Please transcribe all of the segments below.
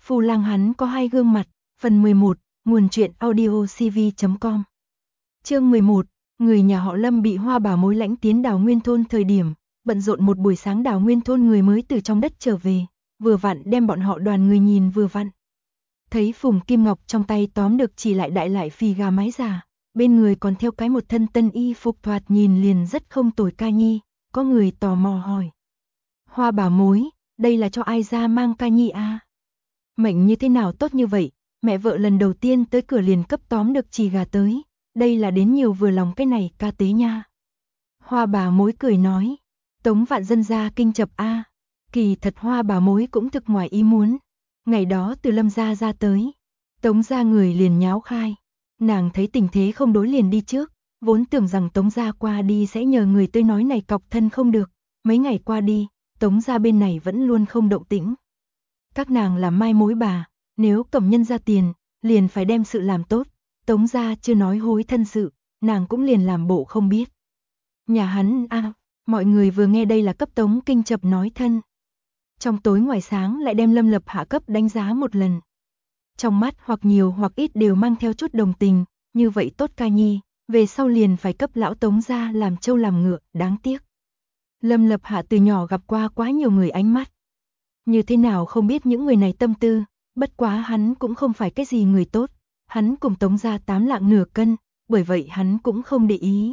Phu lang hắn có hai gương mặt. Phần 11, nguồn truyện audiocv.com. Chương 11, người nhà họ Lâm bị Hoa Bảo mối lãnh tiến Đào Nguyên thôn thời điểm, bận rộn một buổi sáng. Đào Nguyên thôn người mới từ trong đất trở về, vừa vặn đem bọn họ đoàn người nhìn vừa vặn. Thấy Phùng Kim Ngọc trong tay tóm được chỉ lại đại phì gà mái già, bên người còn theo cái một thân tân y phục thoạt nhìn liền rất không tồi ca nhi, có người tò mò hỏi. Hoa Bảo mối, đây là cho ai ra mang ca nhi à? Mệnh như thế nào tốt như vậy, mẹ vợ lần đầu tiên tới cửa liền cấp tóm được chỉ gà tới, đây là đến nhiều vừa lòng cái này ca tế nha. Hoa Bà mối cười nói, Tống Vạn Dân gia kinh chập a. Kỳ thật Hoa Bà mối cũng thực ngoài ý muốn, ngày đó từ Lâm gia ra tới, Tống gia người liền nháo khai, nàng thấy tình thế không đối liền đi trước, vốn tưởng rằng Tống gia qua đi sẽ nhờ người tới nói này cọc thân không được, mấy ngày qua đi, Tống gia bên này vẫn luôn không động tĩnh. Các nàng là mai mối bà, nếu cầm nhân ra tiền, liền phải đem sự làm tốt, Tống gia chưa nói hối thân sự, nàng cũng liền làm bộ không biết. Nhà hắn a, mọi người vừa nghe đây là cấp Tống Kinh Chập nói thân. Trong tối ngoài sáng lại đem Lâm Lập Hạ cấp đánh giá một lần. Trong mắt hoặc nhiều hoặc ít đều mang theo chút đồng tình, như vậy tốt ca nhi, về sau liền phải cấp lão Tống gia làm trâu làm ngựa, đáng tiếc. Lâm Lập Hạ từ nhỏ gặp qua quá nhiều người ánh mắt. Như thế nào không biết những người này tâm tư, bất quá hắn cũng không phải cái gì người tốt, hắn cùng Tống gia 8 lạng nửa cân, bởi vậy hắn cũng không để ý.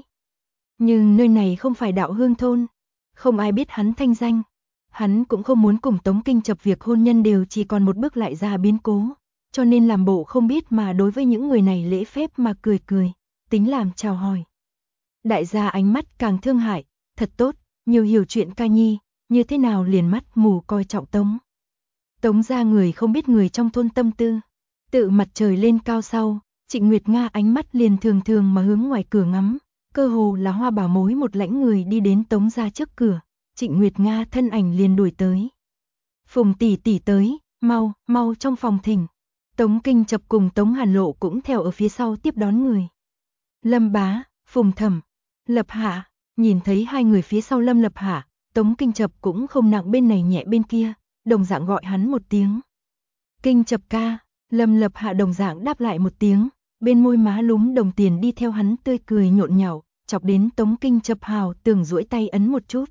Nhưng nơi này không phải Đạo Hương thôn, không ai biết hắn thanh danh, hắn cũng không muốn cùng Tống Kinh Chập việc hôn nhân đều chỉ còn một bước lại ra biến cố, cho nên làm bộ không biết mà đối với những người này lễ phép mà cười, tính làm chào hỏi. Đại gia ánh mắt càng thương hại, thật tốt, nhiều hiểu chuyện ca nhi, như thế nào liền mắt mù coi trọng Tống. Tống gia người không biết người trong thôn tâm tư, tự mặt trời lên cao sau, Trịnh Nguyệt Nga ánh mắt liền thường mà hướng ngoài cửa ngắm, cơ hồ là Hoa Bảo mối một lãnh người đi đến Tống gia trước cửa, Trịnh Nguyệt Nga thân ảnh liền đuổi tới. Phùng tỷ tỷ tới, mau trong phòng thỉnh. Tống Kinh Chập cùng Tống Hàn Lộ cũng theo ở phía sau tiếp đón người. Lâm bá, Phùng Thẩm, Lập Hạ, nhìn thấy hai người phía sau Lâm Lập Hạ, Tống Kinh Chập cũng không nặng bên này nhẹ bên kia, đồng dạng gọi hắn một tiếng. Kinh Chập ca, Lâm Lập Hạ đồng dạng đáp lại một tiếng, bên môi má lúm đồng tiền đi theo hắn tươi cười nhộn nhạo, chọc đến Tống Kinh Chập hào tưởng duỗi tay ấn một chút.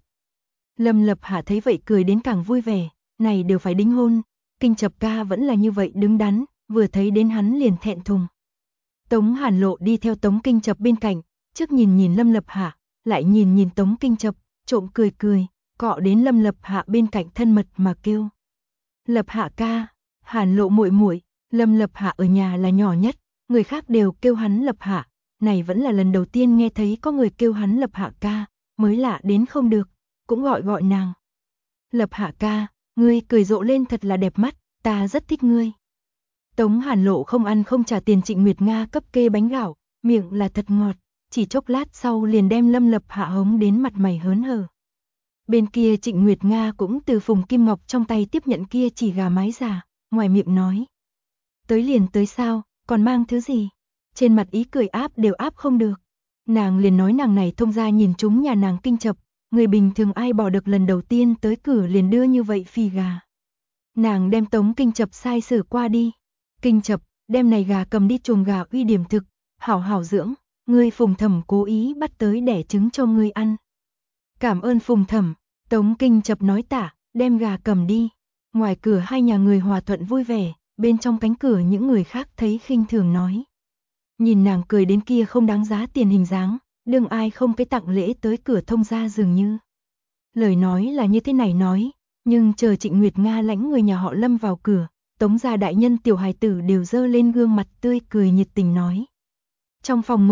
Lâm Lập Hạ thấy vậy cười đến càng vui vẻ, này đều phải đính hôn, Kinh Chập ca vẫn là như vậy đứng đắn, vừa thấy đến hắn liền thẹn thùng. Tống Hàn Lộ đi theo Tống Kinh Chập bên cạnh, trước nhìn Lâm Lập Hạ, lại nhìn Tống Kinh Chập, trộm cười, cọ đến Lâm Lập Hạ bên cạnh thân mật mà kêu. Lập Hạ ca, Hàn Lộ muội muội. Lâm Lập Hạ ở nhà là nhỏ nhất, người khác đều kêu hắn Lập Hạ, này vẫn là lần đầu tiên nghe thấy có người kêu hắn Lập Hạ ca, mới lạ đến không được, cũng gọi nàng. Lập Hạ ca, ngươi cười rộ lên thật là đẹp mắt, ta rất thích ngươi. Tống Hàn Lộ không ăn không trả tiền Trịnh Nguyệt Nga cấp kê bánh gạo, miệng là thật ngọt, chỉ chốc lát sau liền đem Lâm Lập Hạ hống đến mặt mày hớn hở. Bên kia Trịnh Nguyệt Nga cũng từ Phùng Kim Ngọc trong tay tiếp nhận kia chỉ gà mái già, ngoài miệng nói. Tới liền tới sao, còn mang thứ gì? Trên mặt ý cười áp đều áp không được. Nàng liền nói nàng này thông ra nhìn chúng nhà nàng Kinh Chập, người bình thường ai bỏ được lần đầu tiên tới cửa liền đưa như vậy phì gà. Nàng đem Tống Kinh Chập sai sử qua đi. Kinh Chập, đem này gà cầm đi chuồng gà uy điểm thực, hảo dưỡng, ngươi Phùng Thẩm cố ý bắt tới đẻ trứng cho ngươi ăn. Cảm ơn Phùng Thẩm, Tống Kinh Chập nói tạ, đem gà cầm đi. Ngoài cửa hai nhà người hòa thuận vui vẻ, bên trong cánh cửa những người khác thấy khinh thường nói. Nhìn nàng cười đến kia không đáng giá tiền hình dáng, đừng ai không cái tặng lễ tới cửa thông gia dường như. Lời nói là như thế này nói, nhưng chờ Trịnh Nguyệt Nga lãnh người nhà họ Lâm vào cửa, Tống gia đại nhân tiểu hài tử đều dơ lên gương mặt tươi cười nhiệt tình nói. Trong phòng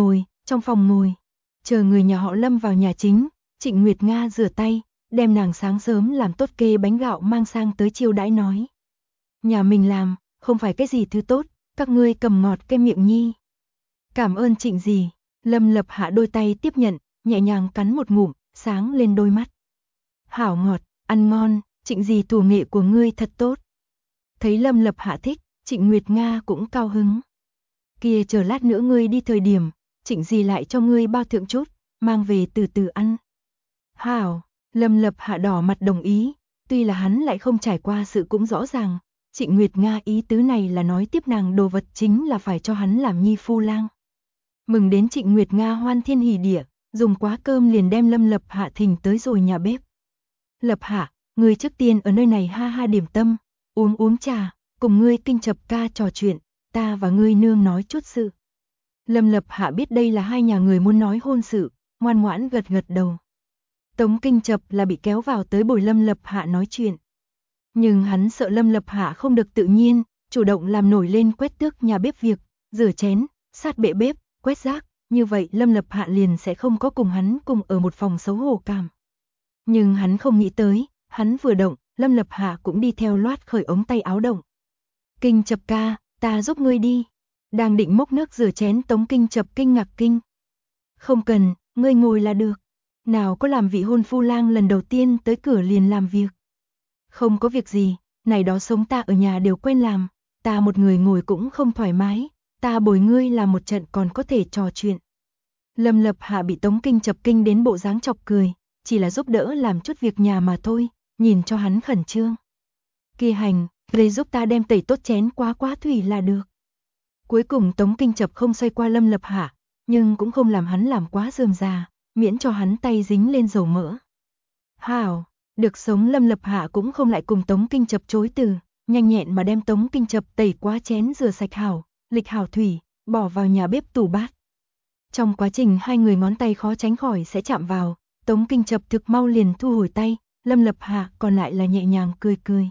ngồi, chờ người nhà họ Lâm vào nhà chính, Trịnh Nguyệt Nga rửa tay, đem nàng sáng sớm làm tốt kê bánh gạo mang sang tới chiêu đãi nói. Nhà mình làm, không phải cái gì thứ tốt, các ngươi cầm ngọt cái miệng nhi. Cảm ơn Trịnh dì, Lâm Lập Hạ đôi tay tiếp nhận, nhẹ nhàng cắn một ngụm, sáng lên đôi mắt. Hảo ngọt, ăn ngon, Trịnh dì thủ nghệ của ngươi thật tốt. Thấy Lâm Lập Hạ thích, Trịnh Nguyệt Nga cũng cao hứng. Kia chờ lát nữa ngươi đi thời điểm, Trịnh dì lại cho ngươi bao thượng chút, mang về từ từ ăn. Hảo, Lâm Lập Hạ đỏ mặt đồng ý, tuy là hắn lại không trải qua sự cũng rõ ràng, Trịnh Nguyệt Nga ý tứ này là nói tiếp nàng đồ vật chính là phải cho hắn làm nhi phu lang. Mừng đến Trịnh Nguyệt Nga hoan thiên hỉ địa, dùng quá cơm liền đem Lâm Lập Hạ thỉnh tới rồi nhà bếp. Lập Hạ, ngươi trước tiên ở nơi này ha ha điểm tâm, uống trà, cùng ngươi Kinh Chập ca trò chuyện, ta và ngươi nương nói chút sự. Lâm Lập Hạ biết đây là hai nhà người muốn nói hôn sự, ngoan ngoãn gật gật đầu. Tống Kinh Chập là bị kéo vào tới bồi Lâm Lập Hạ nói chuyện. Nhưng hắn sợ Lâm Lập Hạ không được tự nhiên, chủ động làm nổi lên quét tước nhà bếp việc, rửa chén, sát bệ bếp, quét rác, như vậy Lâm Lập Hạ liền sẽ không có cùng hắn cùng ở một phòng xấu hổ cảm. Nhưng hắn không nghĩ tới, hắn vừa động, Lâm Lập Hạ cũng đi theo loát khởi ống tay áo động. Kinh Chập ca, ta giúp ngươi đi. Đang định múc nước rửa chén Tống Kinh Chập kinh ngạc kinh. Không cần, ngươi ngồi là được. Nào có làm vị hôn phu lang lần đầu tiên tới cửa liền làm việc. Không có việc gì, này đó sống ta ở nhà đều quen làm, ta một người ngồi cũng không thoải mái, ta bồi ngươi làm một trận còn có thể trò chuyện. Lâm Lập Hạ bị Tống Kinh Chập kinh đến bộ dáng chọc cười, chỉ là giúp đỡ làm chút việc nhà mà thôi, nhìn cho hắn khẩn trương. Kia hành, đây giúp ta đem tẩy tốt chén quá thủy là được. Cuối cùng Tống Kinh Chập không xoay qua Lâm Lập Hạ, nhưng cũng không làm hắn làm quá rườm rà, miễn cho hắn tay dính lên dầu mỡ. Hảo, được sống Lâm Lập Hạ cũng không lại cùng Tống Kinh Chập chối từ, nhanh nhẹn mà đem Tống Kinh Chập tẩy quá chén rửa sạch hảo, lịch hảo thủy, bỏ vào nhà bếp tủ bát. Trong quá trình hai người ngón tay khó tránh khỏi sẽ chạm vào, Tống Kinh Chập thực mau liền thu hồi tay, Lâm Lập Hạ còn lại là nhẹ nhàng cười cười.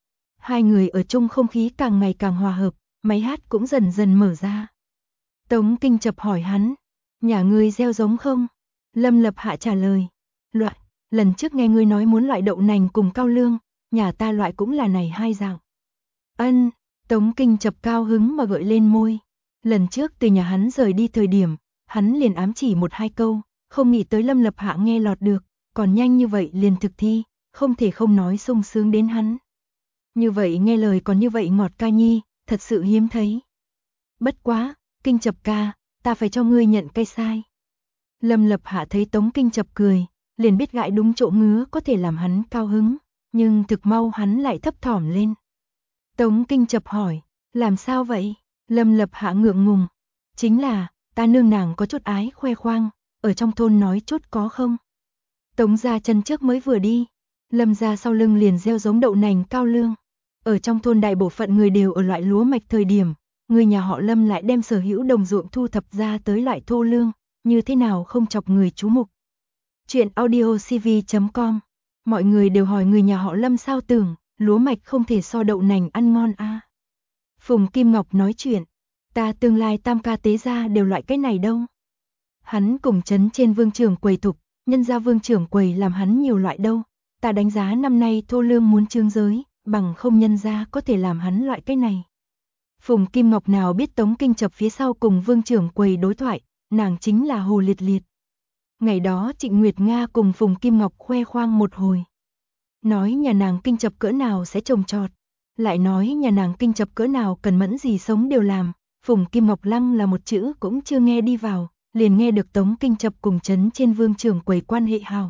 Hai người ở chung không khí càng ngày càng hòa hợp, máy hát cũng dần dần mở ra. Tống Kinh Chập hỏi hắn, nhà ngươi gieo giống không? Lâm Lập Hạ trả lời, loại, lần trước nghe ngươi nói muốn loại đậu nành cùng cao lương, nhà ta loại cũng là này hai dạng. Ân, Tống Kinh Chập cao hứng mà gợi lên môi. Lần trước từ nhà hắn rời đi thời điểm, hắn liền ám chỉ một hai câu, không nghĩ tới Lâm Lập Hạ nghe lọt được, còn nhanh như vậy liền thực thi, không thể không nói sung sướng đến hắn. Như vậy nghe lời còn như vậy ngọt ca nhi, thật sự hiếm thấy. Bất quá, Kinh Chập ca, ta phải cho ngươi nhận cái sai. Lâm Lập Hạ thấy Tống Kinh Chập cười, liền biết gãi đúng chỗ ngứa có thể làm hắn cao hứng, nhưng thực mau hắn lại thấp thỏm lên. Tống Kinh Chập hỏi, làm sao vậy? Lâm Lập Hạ ngượng ngùng, chính là, ta nương nàng có chút ái khoe khoang, ở trong thôn nói chút có không? Tống gia chân trước mới vừa đi, Lâm gia sau lưng liền gieo giống đậu nành cao lương. Ở trong thôn đại bộ phận người đều ở loại lúa mạch thời điểm, người nhà họ Lâm lại đem sở hữu đồng ruộng thu thập ra tới loại thô lương, như thế nào không chọc người chú mục. Chuyện audiocv.com. Mọi người đều hỏi người nhà họ Lâm sao tưởng, lúa mạch không thể so đậu nành ăn ngon a. Phùng Kim Ngọc nói chuyện, ta tương lai tam ca tế gia đều loại cái này đâu. Hắn cùng trấn trên vương trưởng quầy thục, nhân gia vương trưởng quầy làm hắn nhiều loại đâu, ta đánh giá năm nay thô lương muốn trương giới, bằng không nhân gia có thể làm hắn loại cái này. Phùng Kim Ngọc nào biết Tống Kinh Chập phía sau cùng vương trưởng quầy đối thoại, nàng chính là Hồ Liệt Liệt. Ngày đó Trịnh Nguyệt Nga cùng Phùng Kim Ngọc khoe khoang một hồi. Nói nhà nàng Kinh Chập cỡ nào sẽ trồng trọt, lại nói nhà nàng Kinh Chập cỡ nào cần mẫn gì sống đều làm, Phùng Kim Ngọc lăng là một chữ cũng chưa nghe đi vào, liền nghe được Tống Kinh Chập cùng trấn trên vương trưởng quầy quan hệ hào.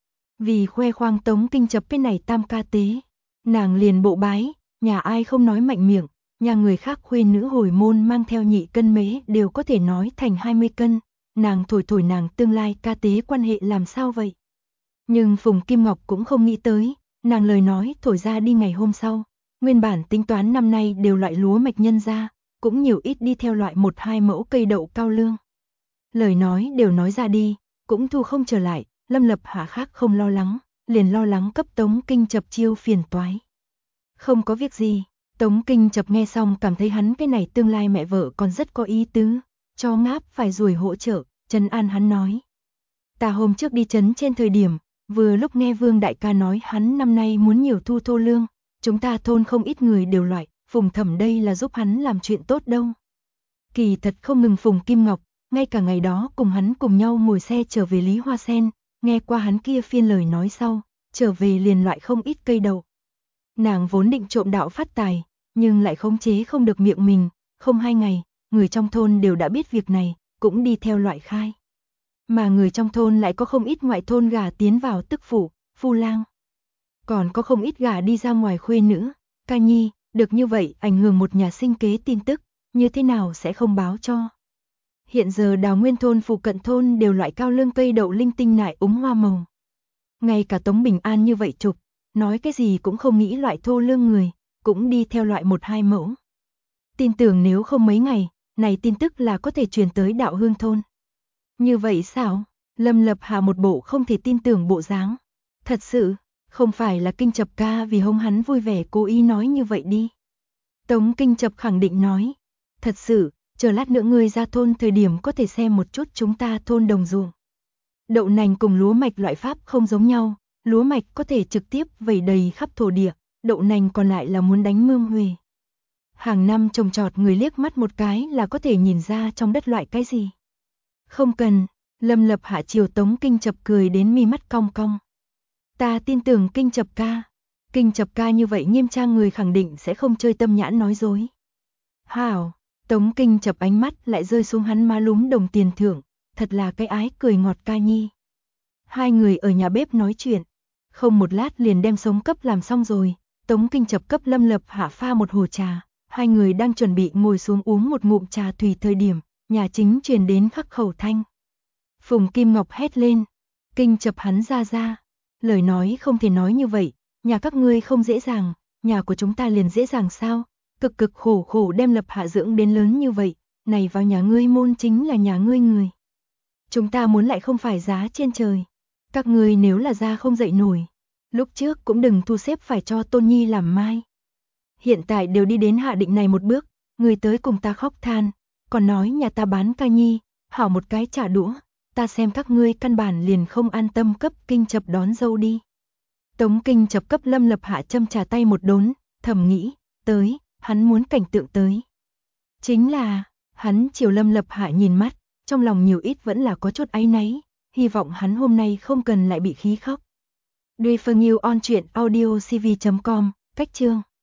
Vì khoe khoang Tống Kinh Chập cái này tam ca tế, nàng liền bộ bái, nhà ai không nói mạnh miệng, nhà người khác khuê nữ hồi môn mang theo nhị cân mễ đều có thể nói thành 20 cân, nàng thổi nàng tương lai ca tế quan hệ làm sao vậy? Nhưng Phùng Kim Ngọc cũng không nghĩ tới, nàng lời nói thổi ra đi ngày hôm sau, nguyên bản tính toán năm nay đều loại lúa mạch nhân ra, cũng nhiều ít đi theo loại 1-2 mẫu cây đậu cao lương. Lời nói đều nói ra đi, cũng thu không trở lại, Lâm Lập Hạ khác không lo lắng, liền lo lắng cấp Tống Kinh Chập chiêu phiền toái. Không có việc gì, Tống Kinh Chập nghe xong cảm thấy hắn cái này tương lai mẹ vợ còn rất có ý tứ, cho ngáp phải rồi hỗ trợ, trấn an hắn nói. Ta hôm trước đi trấn trên thời điểm, vừa lúc nghe Vương đại ca nói hắn năm nay muốn nhiều thu thô lương, chúng ta thôn không ít người đều loại, Phùng Thẩm đây là giúp hắn làm chuyện tốt đâu. Kỳ thật không ngừng Phùng Kim Ngọc, ngay cả ngày đó cùng hắn cùng nhau ngồi xe trở về Lý Hoa Sen, nghe qua hắn kia phiên lời nói sau, trở về liền loại không ít cây đậu. Nàng vốn định trộm đạo phát tài, nhưng lại khống chế không được miệng mình, không 2 ngày, người trong thôn đều đã biết việc này, cũng đi theo loại khai. Mà người trong thôn lại có không ít ngoại thôn gả tiến vào tức phủ, phu lang. Còn có không ít gả đi ra ngoài khuê nữ, ca nhi, Được như vậy ảnh hưởng một nhà sinh kế tin tức, như thế nào sẽ không báo cho. Hiện giờ Đào Nguyên thôn phụ cận thôn đều loại cao lương cây đậu linh tinh nại úng hoa màu. Ngay cả Tống Bình An như vậy trục, nói cái gì cũng không nghĩ loại thô lương người, cũng đi theo loại 1-2 mẫu. Tin tưởng nếu không mấy ngày, này tin tức là có thể truyền tới Đạo Hương thôn. Như vậy sao? Lâm Lập Hà một bộ không thể tin tưởng bộ dáng. Thật sự, không phải là Kinh Chập ca vì hông hắn vui vẻ cố ý nói như vậy đi. Tống Kinh Chập khẳng định nói. Thật sự, chờ lát nữa ngươi ra thôn thời điểm có thể xem một chút chúng ta thôn đồng ruộng. Đậu nành cùng lúa mạch loại pháp không giống nhau, lúa mạch có thể trực tiếp vẩy đầy khắp thổ địa, đậu nành còn lại là muốn đánh mương huề. Hàng năm trồng trọt người liếc mắt một cái là có thể nhìn ra trong đất loại cái gì. Không cần, Lâm Lập Hạ chiều Tống Kinh Chập cười đến mi mắt cong cong. Ta tin tưởng Kinh Chập ca. Kinh Chập ca như vậy nghiêm trang người khẳng định sẽ không chơi tâm nhãn nói dối. Hảo, Tống Kinh Chập ánh mắt lại rơi xuống hắn má lúm đồng tiền thưởng, thật là cái ái cười ngọt ca nhi. Hai người ở nhà bếp nói chuyện, không một lát liền đem sống cấp làm xong rồi, Tống Kinh Chập cấp Lâm Lập Hạ pha một hồ trà, hai người đang chuẩn bị ngồi xuống uống một ngụm trà thủy thời điểm, nhà chính truyền đến khắc khẩu thanh. Phùng Kim Ngọc hét lên, Kinh Chập hắn ra, lời nói không thể nói như vậy, nhà các ngươi không dễ dàng, nhà của chúng ta liền dễ dàng sao, cực cực khổ khổ đem Lập Hạ dưỡng đến lớn như vậy, này vào nhà ngươi môn chính là nhà ngươi người. Chúng ta muốn lại không phải giá trên trời, các ngươi nếu là ra không dậy nổi, lúc trước cũng đừng thu xếp phải cho Tôn Nhi làm mai. Hiện tại đều đi đến hạ định này một bước, người tới cùng ta khóc than, còn nói nhà ta bán ca nhi, hảo một cái trả đũa, ta xem các ngươi căn bản liền không an tâm cấp Kinh Chập đón dâu đi. Tống Kinh Chập cấp Lâm Lập Hạ châm trà tay một đốn, thầm nghĩ, tới, hắn muốn cảnh tượng tới. Chính là, hắn chiều Lâm Lập Hạ nhìn mắt, trong lòng nhiều ít vẫn là có chút áy náy, hy vọng hắn hôm nay không cần lại bị khí khóc. Duy Phương Yêu on truyện audio cv.com, cách chương